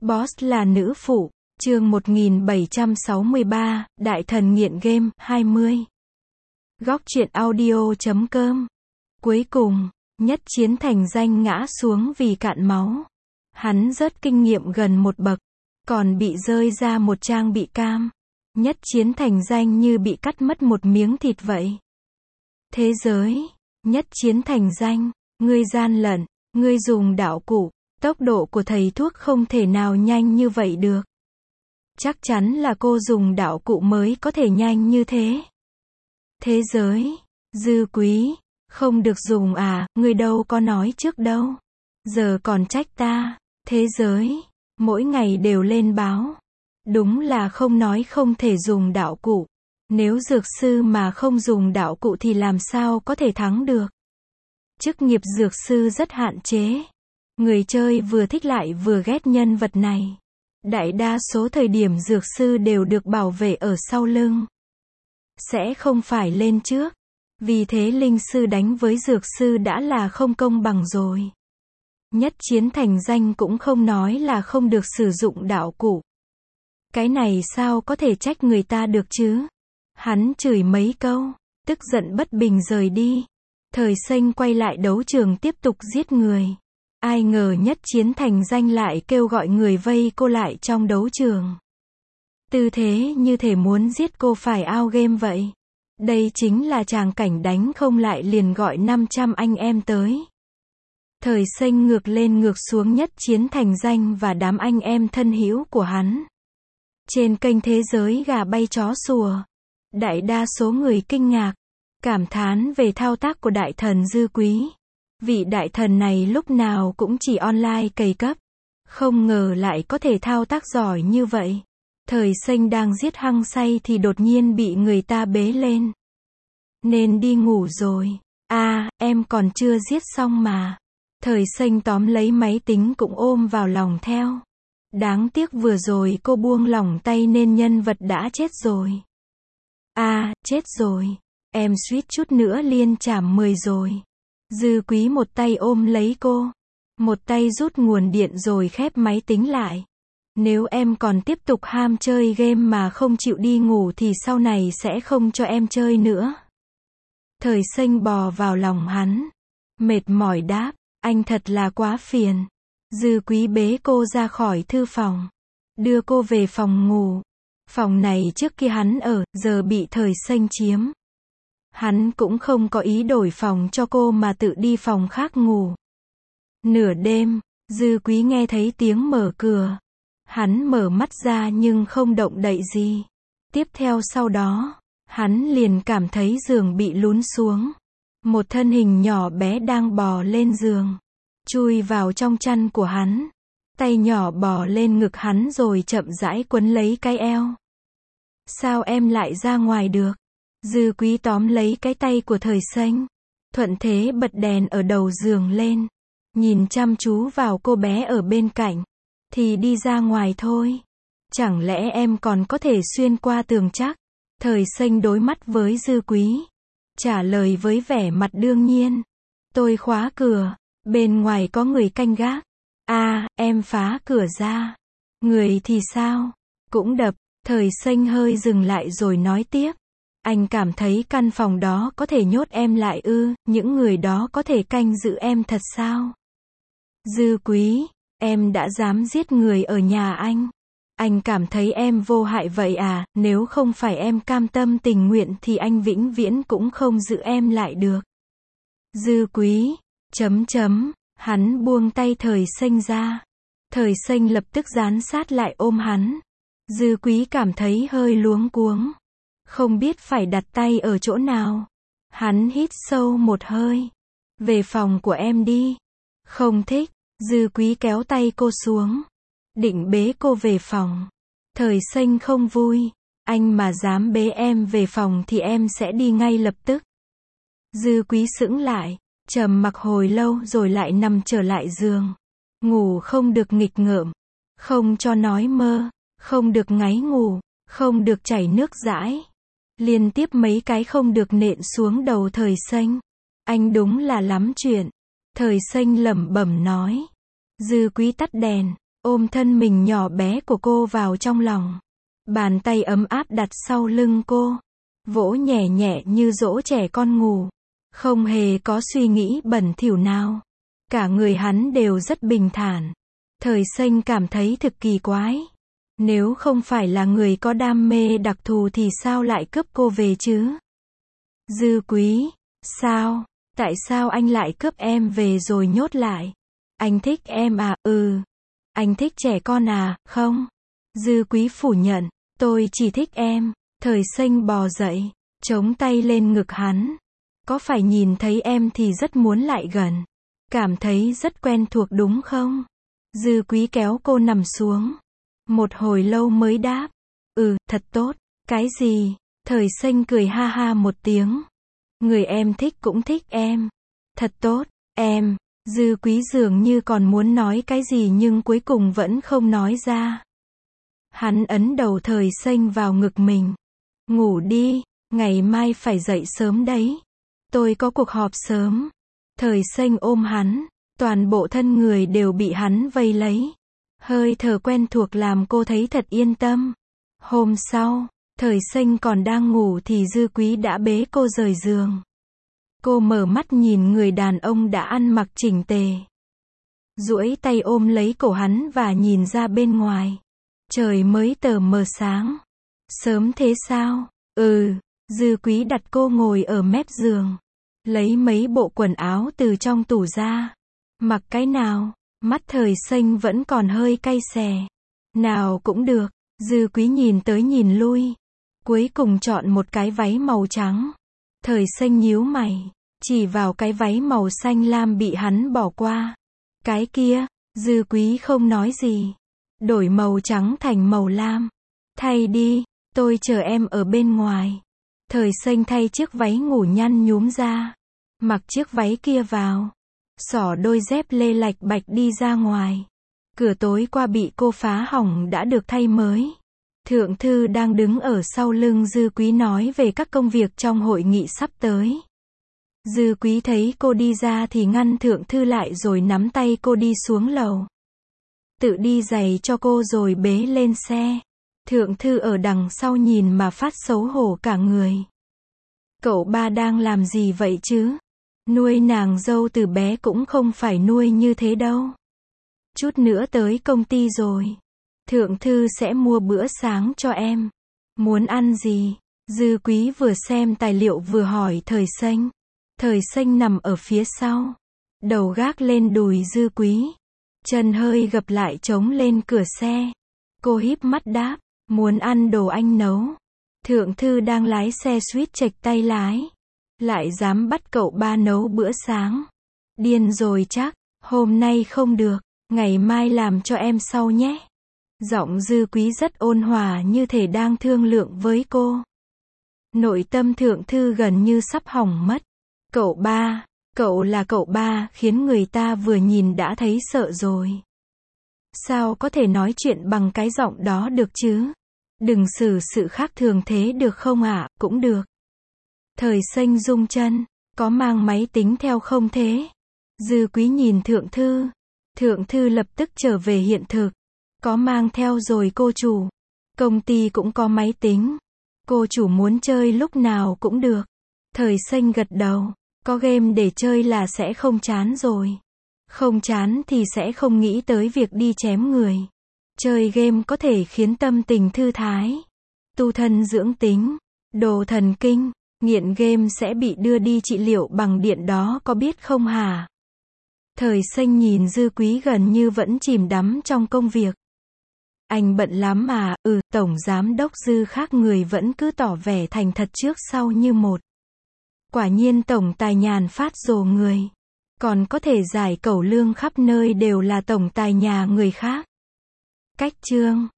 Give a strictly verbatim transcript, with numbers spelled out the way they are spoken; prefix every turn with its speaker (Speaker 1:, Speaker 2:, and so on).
Speaker 1: Boss là nữ phụ, chương một nghìn bảy trăm sáu mươi ba, Đại thần nghiện game, hai mươi. Góc truyện audio chấm com. Cuối cùng, Nhất Chiến thành danh ngã xuống vì cạn máu. Hắn rớt kinh nghiệm gần một bậc, còn bị rơi ra một trang bị cam. Nhất Chiến thành danh như bị cắt mất một miếng thịt vậy. Thế giới, Nhất Chiến thành danh, ngươi gian lận, ngươi dùng đạo cụ, tốc độ của thầy thuốc không thể nào nhanh như vậy được. Chắc chắn là cô dùng đạo cụ mới có thể nhanh như thế. Thế giới, Dư Quý, không được dùng à, ngươi đâu có nói trước đâu. Giờ còn trách ta. Thế giới, mỗi ngày đều lên báo. Đúng là không nói không thể dùng đạo cụ. Nếu dược sư mà không dùng đạo cụ thì làm sao có thể thắng được. Chức nghiệp dược sư rất hạn chế. Người chơi vừa thích lại vừa ghét nhân vật này. Đại đa số thời điểm dược sư đều được bảo vệ ở sau lưng. Sẽ không phải lên trước. Vì thế linh sư đánh với dược sư đã là không công bằng rồi. Nhất Chiến thành danh cũng không nói là không được sử dụng đạo cụ. Cái này sao có thể trách người ta được chứ? Hắn chửi mấy câu, tức giận bất bình rời đi. Thời Xanh quay lại đấu trường tiếp tục giết người. Ai ngờ Nhất Chiến thành danh lại kêu gọi người vây cô lại trong đấu trường. Tư thế như thể muốn giết cô phải out game vậy. Đây chính là tràng cảnh đánh không lại liền gọi năm trăm anh em tới. Thời Xanh ngược lên ngược xuống Nhất Chiến thành danh và đám anh em thân hữu của hắn. Trên kênh thế giới gà bay chó sủa. Đại đa số người kinh ngạc, cảm thán về thao tác của đại thần Dư Quý. Vị đại thần này lúc nào cũng chỉ online cày cấp. Không ngờ lại có thể thao tác giỏi như vậy. Thời Xanh đang giết hăng say thì đột nhiên bị người ta bế lên. Nên đi ngủ rồi. À, em còn chưa giết xong mà. Thời Xanh tóm lấy máy tính cũng ôm vào lòng theo. Đáng tiếc vừa rồi cô buông lỏng tay nên nhân vật đã chết rồi. À, chết rồi. Em suýt chút nữa liên chảm mười rồi. Dư Quý một tay ôm lấy cô. Một tay rút nguồn điện rồi khép máy tính lại. Nếu em còn tiếp tục ham chơi game mà không chịu đi ngủ thì sau này sẽ không cho em chơi nữa. Thời Xanh bò vào lòng hắn. Mệt mỏi đáp, anh thật là quá phiền. Dư Quý bế cô ra khỏi thư phòng. Đưa cô về phòng ngủ. Phòng này trước kia hắn ở, giờ bị Thời Xanh chiếm. Hắn cũng không có ý đổi phòng cho cô mà tự đi phòng khác ngủ. Nửa đêm, Dư Quý nghe thấy tiếng mở cửa. Hắn mở mắt ra nhưng không động đậy gì. Tiếp theo sau đó, hắn liền cảm thấy giường bị lún xuống. Một thân hình nhỏ bé đang bò lên giường. Chui vào trong chăn của hắn. Tay nhỏ bò lên ngực hắn rồi chậm rãi quấn lấy cái eo. Sao em lại ra ngoài được? Dư Quý tóm lấy cái tay của Thời Xanh. Thuận thế bật đèn ở đầu giường lên. Nhìn chăm chú vào cô bé ở bên cạnh. Thì đi ra ngoài thôi. Chẳng lẽ em còn có thể xuyên qua tường chắc? Thời Xanh đối mắt với Dư Quý. Trả lời với vẻ mặt đương nhiên. Tôi khóa cửa. Bên ngoài có người canh gác. À, em phá cửa ra. Người thì sao? Cũng đập. Thời Xanh hơi dừng lại rồi nói tiếp. Anh cảm thấy căn phòng đó có thể nhốt em lại ư, những người đó có thể canh giữ em thật sao? Dư Quý, em đã dám giết người ở nhà anh. Anh cảm thấy em vô hại vậy à, nếu không phải em cam tâm tình nguyện thì anh vĩnh viễn cũng không giữ em lại được. Dư Quý, chấm chấm, hắn buông tay Thời Xanh ra. Thời Xanh lập tức dán sát lại ôm hắn. Dư Quý cảm thấy hơi luống cuống. Không biết phải đặt tay ở chỗ nào. Hắn hít sâu một hơi. Về phòng của em đi. Không thích. Dư Quý kéo tay cô xuống. Định bế cô về phòng. Thời Xanh không vui. Anh mà dám bế em về phòng thì em sẽ đi ngay lập tức. Dư Quý sững lại. Trầm mặc hồi lâu rồi lại nằm trở lại giường. Ngủ không được nghịch ngợm. Không cho nói mơ. Không được ngáy ngủ. Không được chảy nước dãi. Liên tiếp mấy cái không được nện xuống đầu Thời Xanh. Anh đúng là lắm chuyện. Thời Xanh lẩm bẩm nói. Dư Quý tắt đèn. ôm thân mình nhỏ bé của cô vào trong lòng. Bàn tay ấm áp đặt sau lưng cô, vỗ nhẹ nhẹ như dỗ trẻ con ngủ. Không hề có suy nghĩ bẩn thỉu nào. Cả người hắn đều rất bình thản. Thời Xanh cảm thấy thực kỳ quái. Nếu không phải là người có đam mê đặc thù thì sao lại cướp cô về chứ? Dư Quý, sao? Tại sao anh lại cướp em về rồi nhốt lại? Anh thích em à? Ừ. Anh thích trẻ con à? Không. Dư Quý phủ nhận, tôi chỉ thích em. Thời Xanh bò dậy, chống tay lên ngực hắn. Có phải nhìn thấy em thì rất muốn lại gần? Cảm thấy rất quen thuộc đúng không? Dư Quý kéo cô nằm xuống. Một hồi lâu mới đáp. Ừ, thật tốt. Cái gì? Thời Xanh cười ha ha một tiếng. Người em thích cũng thích em. Thật tốt, em. Dư Quý dường như còn muốn nói cái gì nhưng cuối cùng vẫn không nói ra. Hắn ấn đầu Thời Xanh vào ngực mình. Ngủ đi, ngày mai phải dậy sớm đấy. Tôi có cuộc họp sớm. Thời Xanh ôm hắn, toàn bộ thân người đều bị hắn vây lấy. Hơi thở quen thuộc làm cô thấy thật yên tâm. Hôm sau, Thời Xanh còn đang ngủ thì Dư Quý đã bế cô rời giường. Cô mở mắt nhìn người đàn ông đã ăn mặc chỉnh tề. Duỗi tay ôm lấy cổ hắn và nhìn ra bên ngoài. Trời mới tờ mờ sáng. Sớm thế sao? Ừ. Dư Quý đặt cô ngồi ở mép giường. Lấy mấy bộ quần áo từ trong tủ ra. Mặc cái nào? Mắt Thời Xanh vẫn còn hơi cay xè. Nào cũng được. Dư Quý nhìn tới nhìn lui. Cuối cùng chọn một cái váy màu trắng. Thời Xanh nhíu mày. Chỉ vào cái váy màu xanh lam bị hắn bỏ qua. Cái kia. Dư Quý không nói gì. Đổi màu trắng thành màu lam. Thay đi. Tôi chờ em ở bên ngoài. Thời Xanh thay chiếc váy ngủ nhăn nhúm ra. Mặc chiếc váy kia vào. Xỏ đôi dép lê lạch bạch đi ra ngoài. Cửa tối qua bị cô phá hỏng đã được thay mới. Thượng thư đang đứng ở sau lưng Dư Quý nói về các công việc trong hội nghị sắp tới. Dư Quý thấy cô đi ra thì ngăn thượng thư lại rồi nắm tay cô đi xuống lầu. Tự đi giày cho cô rồi bế lên xe. Thượng thư ở đằng sau nhìn mà phát xấu hổ cả người. Cậu ba đang làm gì vậy chứ? Nuôi nàng dâu từ bé cũng không phải nuôi như thế đâu. Chút nữa tới công ty rồi. Thượng thư sẽ mua bữa sáng cho em. Muốn ăn gì? Dư Quý vừa xem tài liệu vừa hỏi Thời Xanh. Thời Xanh nằm ở phía sau. Đầu gác lên đùi Dư Quý. Chân hơi gập lại chống lên cửa xe. Cô híp mắt đáp. Muốn ăn đồ anh nấu. Thượng thư đang lái xe suýt chệch tay lái. Lại dám bắt cậu ba nấu bữa sáng. Điên rồi chắc. Hôm nay không được. Ngày mai làm cho em sau nhé. Giọng Dư Quý rất ôn hòa như thể đang thương lượng với cô. Nội tâm thượng thư gần như sắp hỏng mất. Cậu ba. Cậu là cậu ba khiến người ta vừa nhìn đã thấy sợ rồi. Sao có thể nói chuyện bằng cái giọng đó được chứ? Đừng xử sự khác thường thế được không ạ? À? Cũng được. Thời Xanh rung chân. Có mang máy tính theo không thế? Dư Quý nhìn thượng thư. Thượng thư lập tức trở về hiện thực. Có mang theo rồi cô chủ. Công ty cũng có máy tính. Cô chủ muốn chơi lúc nào cũng được. Thời Xanh gật đầu. Có game để chơi là sẽ không chán rồi. Không chán thì sẽ không nghĩ tới việc đi chém người. Chơi game có thể khiến tâm tình thư thái. Tu thân dưỡng tính. Đồ thần kinh. Nghiện game sẽ bị đưa đi trị liệu bằng điện đó có biết không hả? Thời Xanh nhìn Dư Quý gần như vẫn chìm đắm trong công việc. Anh bận lắm mà. Ừ, tổng giám đốc Dư khác người vẫn cứ tỏ vẻ thành thật trước sau như một. Quả nhiên tổng tài nhàn phát rồ người. Còn có thể giải cẩu lương khắp nơi đều là tổng tài nhà người khác. Cách chương